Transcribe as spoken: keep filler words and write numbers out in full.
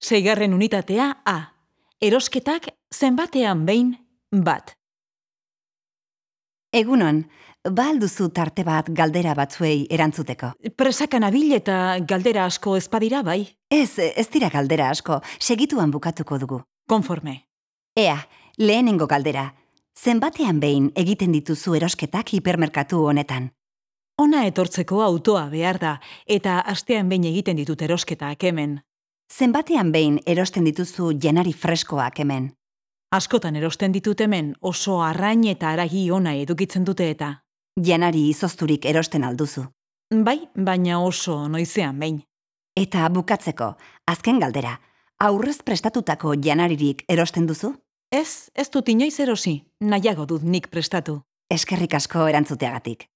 Seigarren unitatea A. Erosketak zenbatean behin bat. Egunon, ba alduzu tarte bat galdera batzuei erantzuteko? Presakan abil eta galdera asko ez badira bai? Ez, ez dira galdera asko, segituan bukatuko dugu. Konforme. Ea, lehenengo galdera. Zenbatean behin egiten dituzu erosketak hipermerkatu honetan? Ona etortzeko autoa behar da, eta astean behin egiten ditut erosketak hemen. Zenbatean behin erosten dituzu janari freskoak hemen? Askotan erosten ditut hemen, oso arrain eta haragi ona edukitzen dute eta. Janari izozturik erosten alduzu. Bai, baina oso noizean behin. Eta bukatzeko, azken galdera. Aurrez prestatutako janaririk erosten duzu? Ez, ez dut inoiz erosi, nahiago dut nik prestatu. Eskerrik asko erantzuteagatik.